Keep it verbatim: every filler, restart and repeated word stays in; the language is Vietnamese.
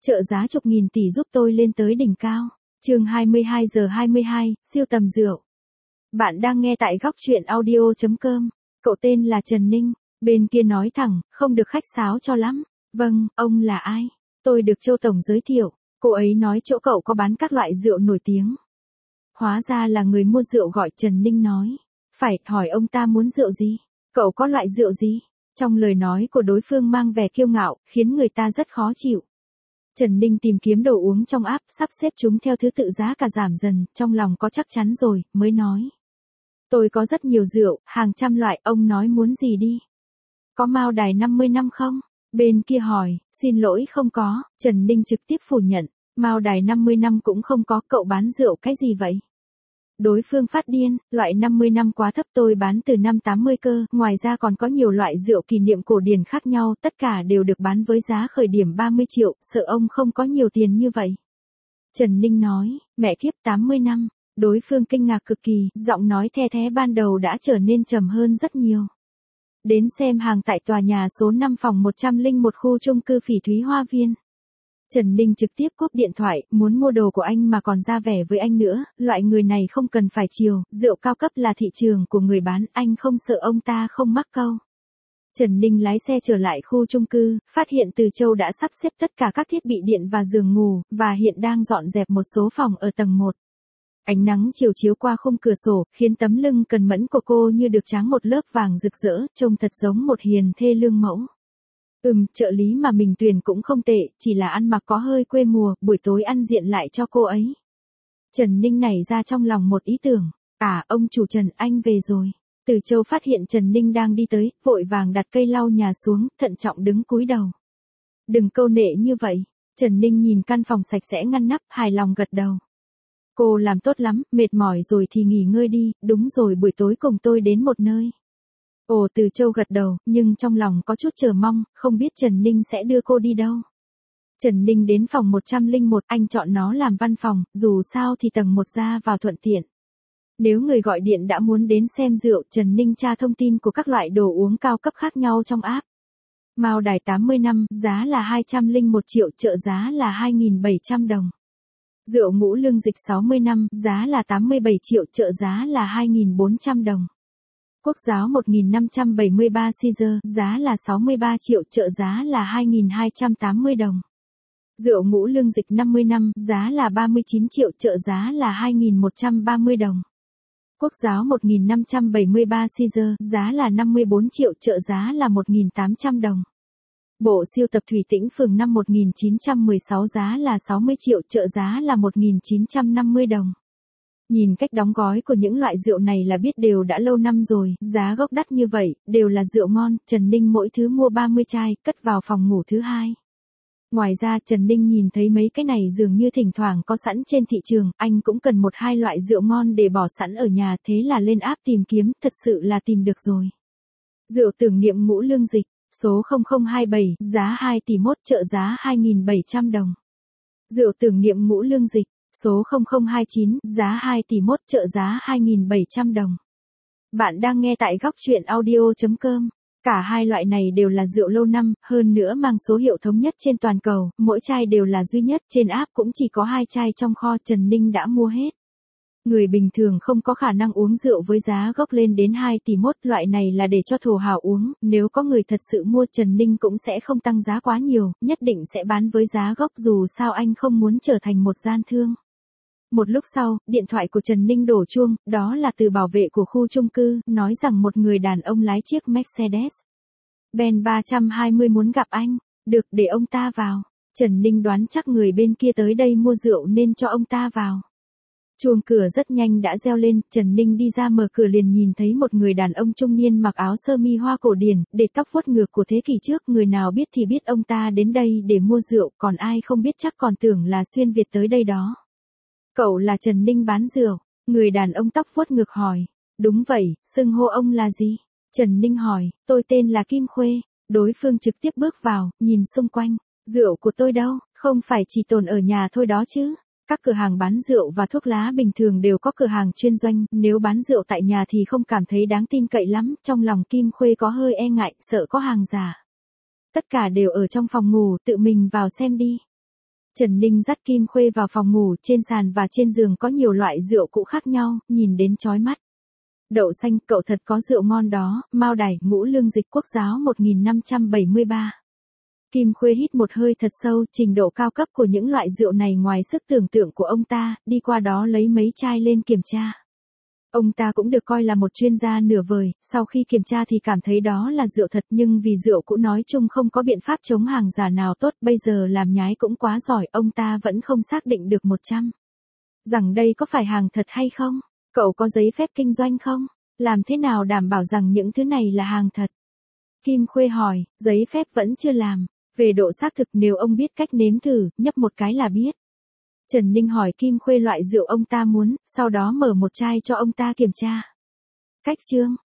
Trợ giá chục nghìn tỷ giúp tôi lên tới đỉnh cao. Chương hai mươi hai giờ hai mươi hai, siêu tầm rượu. Bạn đang nghe tại góc truyện audio chấm com. Cậu tên là Trần Ninh. Bên kia nói thẳng, không được khách sáo cho lắm. Vâng, ông là ai? Tôi được Châu Tổng giới thiệu. Cô ấy nói chỗ cậu có bán các loại rượu nổi tiếng. Hóa ra là người mua rượu gọi Trần Ninh nói. Phải, hỏi ông ta muốn rượu gì? Cậu có loại rượu gì? Trong lời nói của đối phương mang vẻ kiêu ngạo, khiến người ta rất khó chịu. Trần Ninh tìm kiếm đồ uống trong app, sắp xếp chúng theo thứ tự giá cả giảm dần, trong lòng có chắc chắn rồi, mới nói. Tôi có rất nhiều rượu, hàng trăm loại, ông nói muốn gì đi. Có Mao Đài năm mươi năm không? Bên kia hỏi, xin lỗi không có, Trần Ninh trực tiếp phủ nhận, Mao Đài năm mươi năm cũng không có, cậu bán rượu cái gì vậy? Đối phương phát điên, loại năm mươi năm quá thấp, tôi bán từ năm tám mươi cơ, ngoài ra còn có nhiều loại rượu kỷ niệm cổ điển khác nhau, tất cả đều được bán với giá khởi điểm ba mươi triệu, sợ ông không có nhiều tiền như vậy. Trần Ninh nói, mẹ kiếp tám mươi năm, đối phương kinh ngạc cực kỳ, giọng nói the thé ban đầu đã trở nên trầm hơn rất nhiều. Đến xem hàng tại tòa nhà số năm phòng một trăm lẻ một khu chung cư Phỉ Thúy Hoa Viên. Trần Ninh trực tiếp cúp điện thoại, muốn mua đồ của anh mà còn ra vẻ với anh nữa, loại người này không cần phải chiều, rượu cao cấp là thị trường của người bán, anh không sợ ông ta không mắc câu. Trần Ninh lái xe trở lại khu chung cư, phát hiện Từ Châu đã sắp xếp tất cả các thiết bị điện và giường ngủ, và hiện đang dọn dẹp một số phòng ở tầng một. Ánh nắng chiều chiếu qua khung cửa sổ, khiến tấm lưng cần mẫn của cô như được tráng một lớp vàng rực rỡ, trông thật giống một hiền thê lương mẫu. Ừm, trợ lý mà mình tuyển cũng không tệ, chỉ là ăn mặc có hơi quê mùa, buổi tối ăn diện lại cho cô ấy. Trần Ninh nảy ra trong lòng một ý tưởng. À, ông chủ Trần, anh về rồi. Từ Châu phát hiện Trần Ninh đang đi tới, vội vàng đặt cây lau nhà xuống, thận trọng đứng cúi đầu. Đừng câu nệ như vậy. Trần Ninh nhìn căn phòng sạch sẽ ngăn nắp, hài lòng gật đầu. Cô làm tốt lắm, mệt mỏi rồi thì nghỉ ngơi đi, đúng rồi, buổi tối cùng tôi đến một nơi. Ồ, Từ Châu gật đầu, nhưng trong lòng có chút chờ mong, không biết Trần Ninh sẽ đưa cô đi đâu. Trần Ninh đến phòng một trăm lẻ một, anh chọn nó làm văn phòng, dù sao thì tầng một ra vào thuận tiện. Nếu người gọi điện đã muốn đến xem rượu, Trần Ninh tra thông tin của các loại đồ uống cao cấp khác nhau trong app. Mao Đài tám mươi năm, giá là hai trăm lẻ một triệu, trợ giá là hai nghìn bảy trăm đồng. Rượu Ngũ Lương Dịch sáu mươi năm, giá là tám mươi bảy triệu, trợ giá là hai nghìn bốn trăm đồng. Quốc Giáo một nghìn năm trăm bảy mươi ba Caesar, giá là sáu mươi ba triệu, trợ giá là hai nghìn hai trăm tám mươi đồng. Rượu Ngũ Lương Dịch năm mươi năm, giá là ba mươi chín triệu, trợ giá là hai nghìn một trăm ba mươi đồng. Quốc Giáo một nghìn năm trăm bảy mươi ba Caesar, giá là năm mươi bốn triệu, trợ giá là một nghìn tám trăm đồng. Bộ Siêu tập Thủy Tĩnh Phường năm một nghìn chín trăm mười sáu, giá là sáu mươi triệu, trợ giá là một nghìn chín trăm năm mươi đồng. Nhìn cách đóng gói của những loại rượu này là biết đều đã lâu năm rồi, giá gốc đắt như vậy, đều là rượu ngon, Trần Ninh mỗi thứ mua ba mươi chai, cất vào phòng ngủ thứ hai. Ngoài ra Trần Ninh nhìn thấy mấy cái này dường như thỉnh thoảng có sẵn trên thị trường, anh cũng cần một hai loại rượu ngon để bỏ sẵn ở nhà, thế là lên app tìm kiếm, thật sự là tìm được rồi. Rượu tưởng niệm Ngũ Lương Dịch, số không không hai bảy, giá hai tỷ mốt, trợ giá hai nghìn bảy trăm đồng. Rượu tưởng niệm Ngũ Lương Dịch, số không không hai chín, giá hai tỷ mốt, trợ giá hai nghìn bảy trăm đồng. Bạn đang nghe tại góc truyện audio chấm com. Cả hai loại này đều là rượu lâu năm, hơn nữa mang số hiệu thống nhất trên toàn cầu, mỗi chai đều là duy nhất, trên app cũng chỉ có hai chai trong kho, Trần Ninh đã mua hết. Người bình thường không có khả năng uống rượu với giá gốc lên đến hai tỷ mốt, loại này là để cho thổ hào uống, nếu có người thật sự mua Trần Ninh cũng sẽ không tăng giá quá nhiều, nhất định sẽ bán với giá gốc, dù sao anh không muốn trở thành một gian thương. Một lúc sau, điện thoại của Trần Ninh đổ chuông, đó là từ bảo vệ của khu chung cư, nói rằng một người đàn ông lái chiếc Mercedes-Benz ba trăm hai mươi muốn gặp anh. Được, để ông ta vào. Trần Ninh đoán chắc người bên kia tới đây mua rượu nên cho ông ta vào. Chuông cửa rất nhanh đã reo lên, Trần Ninh đi ra mở cửa liền nhìn thấy một người đàn ông trung niên mặc áo sơ mi hoa cổ điển, để tóc vuốt ngược của thế kỷ trước, người nào biết thì biết ông ta đến đây để mua rượu, còn ai không biết chắc còn tưởng là xuyên Việt tới đây đó. Cậu là Trần Ninh bán rượu, người đàn ông tóc vuốt ngược hỏi. Đúng vậy, xưng hô ông là gì? Trần Ninh hỏi, tôi tên là Kim Khuê. Đối phương trực tiếp bước vào, nhìn xung quanh. Rượu của tôi đâu, không phải chỉ tồn ở nhà thôi đó chứ. Các cửa hàng bán rượu và thuốc lá bình thường đều có cửa hàng chuyên doanh, nếu bán rượu tại nhà thì không cảm thấy đáng tin cậy lắm, trong lòng Kim Khuê có hơi e ngại, sợ có hàng giả. Tất cả đều ở trong phòng ngủ, tự mình vào xem đi. Trần Ninh dắt Kim Khuê vào phòng ngủ, trên sàn và trên giường có nhiều loại rượu cũ khác nhau, nhìn đến chói mắt. Đậu xanh, cậu thật có rượu ngon đó, Mao Đài, Ngũ Lương Dịch Quốc Giáo một nghìn năm trăm bảy mươi ba. Kim Khuê hít một hơi thật sâu, trình độ cao cấp của những loại rượu này ngoài sức tưởng tượng của ông ta, đi qua đó lấy mấy chai lên kiểm tra. Ông ta cũng được coi là một chuyên gia nửa vời, sau khi kiểm tra thì cảm thấy đó là rượu thật, nhưng vì rượu cũ nói chung không có biện pháp chống hàng giả nào tốt, bây giờ làm nhái cũng quá giỏi, ông ta vẫn không xác định được một trăm rằng đây có phải hàng thật hay không. Cậu có giấy phép kinh doanh không? Làm thế nào đảm bảo rằng những thứ này là hàng thật? Kim Khuê hỏi, giấy phép vẫn chưa làm. Về độ xác thực nếu ông biết cách nếm thử, nhấp một cái là biết. Trần Ninh hỏi Kim Khuê loại rượu ông ta muốn, sau đó mở một chai cho ông ta kiểm tra. Cách chương